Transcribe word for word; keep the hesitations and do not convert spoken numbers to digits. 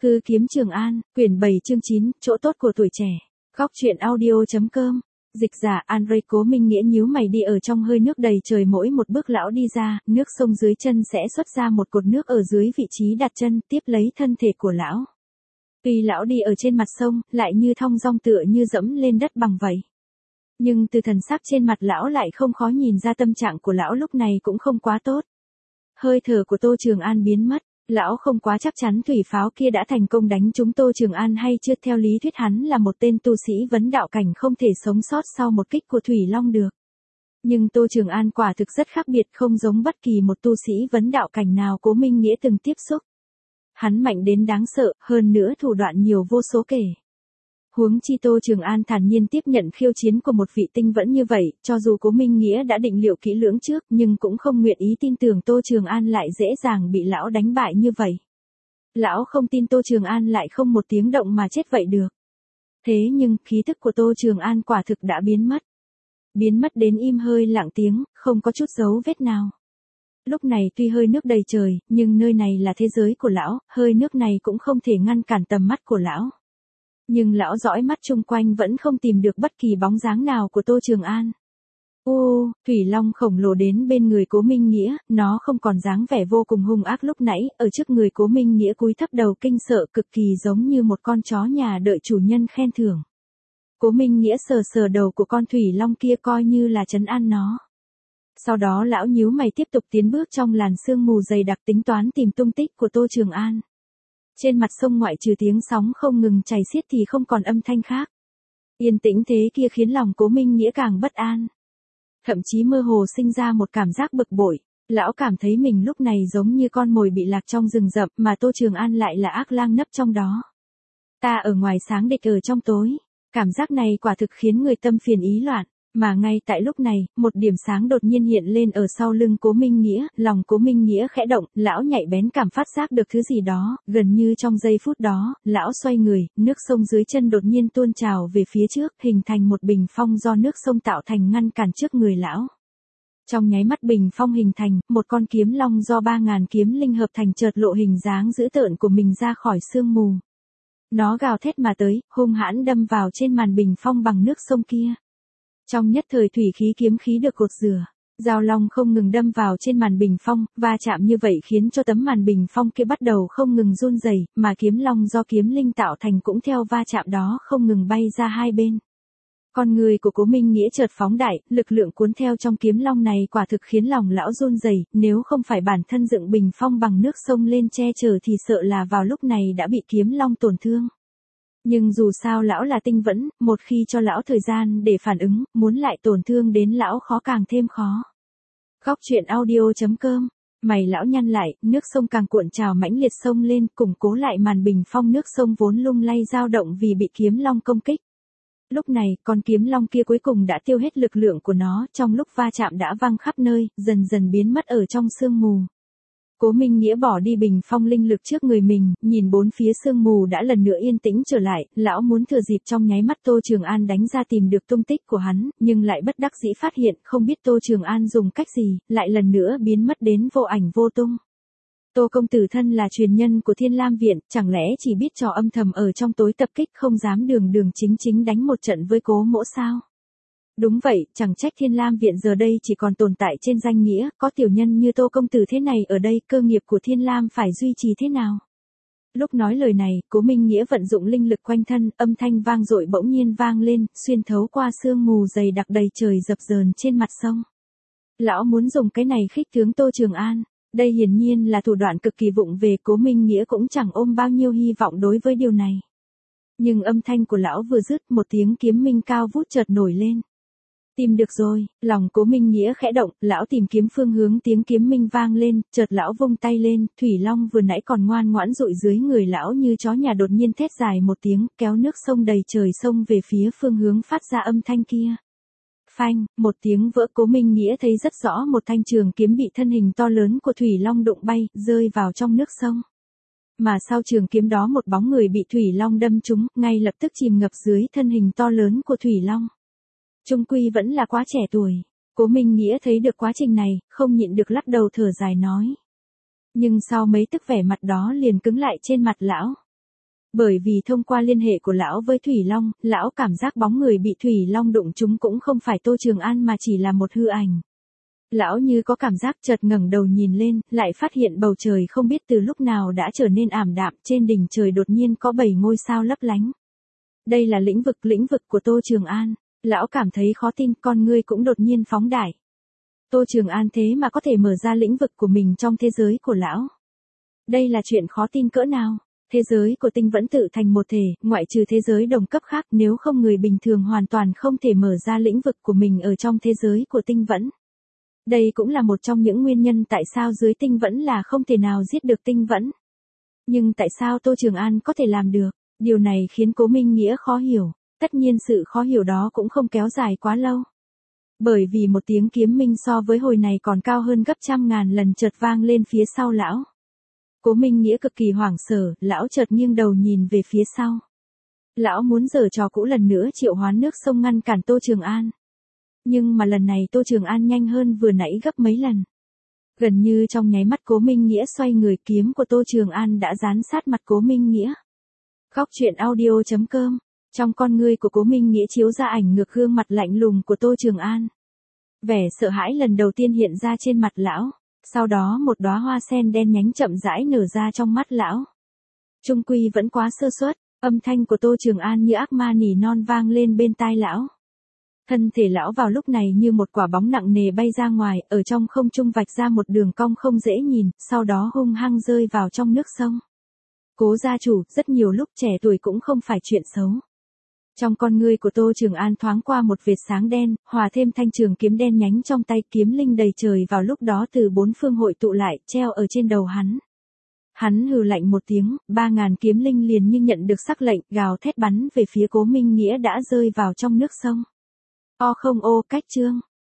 Hư kiếm Trường An, quyển bảy chương chín, chỗ tốt của tuổi trẻ. Góc truyện audio.com. Dịch giả Andre Cố Minh Nghĩa nhíu mày đi ở trong hơi nước đầy trời, mỗi một bước lão đi ra, nước sông dưới chân sẽ xuất ra một cột nước ở dưới vị trí đặt chân, tiếp lấy thân thể của lão. Tuy lão đi ở trên mặt sông, lại như thong dong tựa như dẫm lên đất bằng vậy. Nhưng từ thần sắc trên mặt lão lại không khó nhìn ra tâm trạng của lão lúc này cũng không quá tốt. Hơi thở của Tô Trường An biến mất. Lão không quá chắc chắn thủy pháo kia đã thành công đánh trúng Tô Trường An hay chưa. Theo lý thuyết hắn là một tên tu sĩ vấn đạo cảnh, không thể sống sót sau một kích của Thủy Long được. Nhưng Tô Trường An quả thực rất khác biệt, không giống bất kỳ một tu sĩ vấn đạo cảnh nào Cố Minh Nghĩa từng tiếp xúc. Hắn mạnh đến đáng sợ, hơn nữa thủ đoạn nhiều vô số kể. Huống chi Tô Trường An thản nhiên tiếp nhận khiêu chiến của một vị tinh vẫn như vậy, cho dù Cố Minh Nghĩa đã định liệu kỹ lưỡng trước, nhưng cũng không nguyện ý tin tưởng Tô Trường An lại dễ dàng bị lão đánh bại như vậy. Lão không tin Tô Trường An lại không một tiếng động mà chết vậy được. Thế nhưng, khí tức của Tô Trường An quả thực đã biến mất. Biến mất đến im hơi lặng tiếng, không có chút dấu vết nào. Lúc này tuy hơi nước đầy trời, nhưng nơi này là thế giới của lão, hơi nước này cũng không thể ngăn cản tầm mắt của lão. Nhưng lão dõi mắt chung quanh vẫn không tìm được bất kỳ bóng dáng nào của Tô Trường An. Ô, Thủy Long khổng lồ đến bên người Cố Minh Nghĩa, nó không còn dáng vẻ vô cùng hung ác lúc nãy, ở trước người Cố Minh Nghĩa cúi thấp đầu kinh sợ, cực kỳ giống như một con chó nhà đợi chủ nhân khen thưởng. Cố Minh Nghĩa sờ sờ đầu của con Thủy Long kia coi như là trấn an nó. Sau đó lão nhíu mày tiếp tục tiến bước trong làn sương mù dày đặc, tính toán tìm tung tích của Tô Trường An. Trên mặt sông ngoại trừ tiếng sóng không ngừng chảy xiết thì không còn âm thanh khác. Yên tĩnh thế kia khiến lòng Cố Minh Nghĩa càng bất an. Thậm chí mơ hồ sinh ra một cảm giác bực bội. Lão cảm thấy mình lúc này giống như con mồi bị lạc trong rừng rậm, mà Tô Trường An lại là ác lang nấp trong đó. Ta ở ngoài sáng, địch ở trong tối. Cảm giác này quả thực khiến người tâm phiền ý loạn. Mà ngay tại lúc này, một điểm sáng đột nhiên hiện lên ở sau lưng Cố Minh Nghĩa, lòng Cố Minh Nghĩa khẽ động, lão nhạy bén cảm phát giác được thứ gì đó, gần như trong giây phút đó, lão xoay người, nước sông dưới chân đột nhiên tuôn trào về phía trước, hình thành một bình phong do nước sông tạo thành ngăn cản trước người lão. Trong nháy mắt bình phong hình thành, một con kiếm long do ba ngàn kiếm linh hợp thành chợt lộ hình dáng dữ tợn của mình ra khỏi sương mù. Nó gào thét mà tới, hung hãn đâm vào trên màn bình phong bằng nước sông kia. Trong nhất thời thủy khí kiếm khí được cột rửa, dao long không ngừng đâm vào trên màn bình phong, va chạm như vậy khiến cho tấm màn bình phong kia bắt đầu không ngừng run rẩy, mà kiếm long do kiếm linh tạo thành cũng theo va chạm đó không ngừng bay ra hai bên. Con người của Cố Minh Nghĩa chợt phóng đại, lực lượng cuốn theo trong kiếm long này quả thực khiến lòng lão run rẩy, nếu không phải bản thân dựng bình phong bằng nước sông lên che chở thì sợ là vào lúc này đã bị kiếm long tổn thương. Nhưng dù sao lão là tinh vẫn, một khi cho lão thời gian để phản ứng, muốn lại tổn thương đến lão khó càng thêm khó. Góc truyện audio.com. Mày lão nhăn lại, nước sông càng cuộn trào mãnh liệt sông lên, củng cố lại màn bình phong nước sông vốn lung lay dao động vì bị kiếm long công kích. Lúc này, con kiếm long kia cuối cùng đã tiêu hết lực lượng của nó, trong lúc va chạm đã văng khắp nơi, dần dần biến mất ở trong sương mù. Cố Minh Nghĩa bỏ đi bình phong linh lực trước người mình, nhìn bốn phía sương mù đã lần nữa yên tĩnh trở lại, lão muốn thừa dịp trong nháy mắt Tô Trường An đánh ra tìm được tung tích của hắn, nhưng lại bất đắc dĩ phát hiện không biết Tô Trường An dùng cách gì, lại lần nữa biến mất đến vô ảnh vô tung. Tô công tử thân là truyền nhân của Thiên Lam Viện, chẳng lẽ chỉ biết trò âm thầm ở trong tối tập kích, không dám đường đường chính chính đánh một trận với Cố mỗ sao? Đúng vậy, chẳng trách Thiên Lam Viện giờ đây chỉ còn tồn tại trên danh nghĩa, có tiểu nhân như Tô công tử thế này ở đây, cơ nghiệp của Thiên Lam phải duy trì thế nào? Lúc nói lời này, Cố Minh Nghĩa vận dụng linh lực quanh thân, âm thanh vang dội bỗng nhiên vang lên, xuyên thấu qua sương mù dày đặc đầy trời dập dờn trên mặt sông. Lão muốn dùng cái này khích tướng Tô Trường An. Đây hiển nhiên là thủ đoạn cực kỳ vụng về, Cố Minh Nghĩa cũng chẳng ôm bao nhiêu hy vọng đối với điều này. Nhưng âm thanh của lão vừa dứt, một tiếng kiếm minh cao vút chợt nổi lên. Tìm được rồi, lòng Cố Minh Nghĩa khẽ động, lão tìm kiếm phương hướng tiếng kiếm minh vang lên, chợt lão vung tay lên, Thủy Long vừa nãy còn ngoan ngoãn dụi dưới người lão như chó nhà đột nhiên thét dài một tiếng, kéo nước sông đầy trời sông về phía phương hướng phát ra âm thanh kia. Phanh, một tiếng vỡ, Cố Minh Nghĩa thấy rất rõ một thanh trường kiếm bị thân hình to lớn của Thủy Long đụng bay, rơi vào trong nước sông. Mà sau trường kiếm đó một bóng người bị Thủy Long đâm trúng, ngay lập tức chìm ngập dưới thân hình to lớn của Thủy Long. Trung quy vẫn là quá trẻ tuổi. Cố Minh Nghĩa thấy được quá trình này, không nhịn được lắc đầu thở dài nói. Nhưng sau mấy tức vẻ mặt đó liền cứng lại trên mặt lão. Bởi vì thông qua liên hệ của lão với Thủy Long, lão cảm giác bóng người bị Thủy Long đụng trúng cũng không phải Tô Trường An mà chỉ là một hư ảnh. Lão như có cảm giác chợt ngẩng đầu nhìn lên, lại phát hiện bầu trời không biết từ lúc nào đã trở nên ảm đạm, trên đỉnh trời đột nhiên có bảy ngôi sao lấp lánh. Đây là lĩnh vực, lĩnh vực của Tô Trường An. Lão cảm thấy khó tin, con ngươi cũng đột nhiên phóng đại. Tô Trường An thế mà có thể mở ra lĩnh vực của mình trong thế giới của lão. Đây là chuyện khó tin cỡ nào? Thế giới của tinh vẫn tự thành một thể, ngoại trừ thế giới đồng cấp khác, nếu không người bình thường hoàn toàn không thể mở ra lĩnh vực của mình ở trong thế giới của tinh vẫn. Đây cũng là một trong những nguyên nhân tại sao dưới tinh vẫn là không thể nào giết được tinh vẫn. Nhưng tại sao Tô Trường An có thể làm được? Điều này khiến Cố Minh Nghĩa khó hiểu. Tất nhiên sự khó hiểu đó cũng không kéo dài quá lâu. Bởi vì một tiếng kiếm minh so với hồi này còn cao hơn gấp trăm ngàn lần chợt vang lên phía sau lão. Cố Minh Nghĩa cực kỳ hoảng sợ, lão chợt nghiêng đầu nhìn về phía sau. Lão muốn giở trò cũ lần nữa triệu hoán nước sông ngăn cản Tô Trường An. Nhưng mà lần này Tô Trường An nhanh hơn vừa nãy gấp mấy lần. Gần như trong nháy mắt Cố Minh Nghĩa xoay người, kiếm của Tô Trường An đã dán sát mặt Cố Minh Nghĩa. Góc truyện audio chấm com. Trong con ngươi của Cố Minh Nghĩa chiếu ra ảnh ngược gương mặt lạnh lùng của Tô Trường An. Vẻ sợ hãi lần đầu tiên hiện ra trên mặt lão. Sau đó một đóa hoa sen đen nhánh chậm rãi nở ra trong mắt lão. Trung quy vẫn quá sơ suất, âm thanh của Tô Trường An như ác ma nỉ non vang lên bên tai lão. Thân thể lão vào lúc này như một quả bóng nặng nề bay ra ngoài, ở trong không trung vạch ra một đường cong không dễ nhìn, sau đó hung hăng rơi vào trong nước sông. Cố gia chủ, rất nhiều lúc trẻ tuổi cũng không phải chuyện xấu. Trong con ngươi của Tô Trường An thoáng qua một vệt sáng đen, hòa thêm thanh trường kiếm đen nhánh trong tay, kiếm linh đầy trời vào lúc đó từ bốn phương hội tụ lại, treo ở trên đầu hắn. Hắn hừ lạnh một tiếng, ba ngàn kiếm linh liền như nhận được sắc lệnh, gào thét bắn về phía Cố Minh Nghĩa đã rơi vào trong nước sông. O không ô, cách chương.